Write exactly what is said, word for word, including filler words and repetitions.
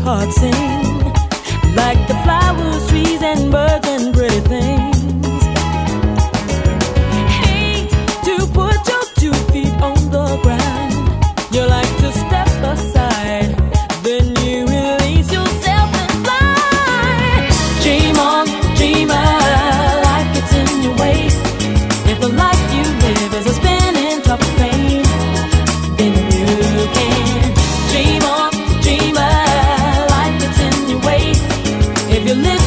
heart sing, like the flowers, trees, and birds and pretty things. Hate to put your two feet on the ground. You like to step aside, then you release yourself and fly. Dream on, dreamer, life gets in your way. If the life you live is a spinning top of pain, then you can dream on, dreamer, life gets in your way. If you live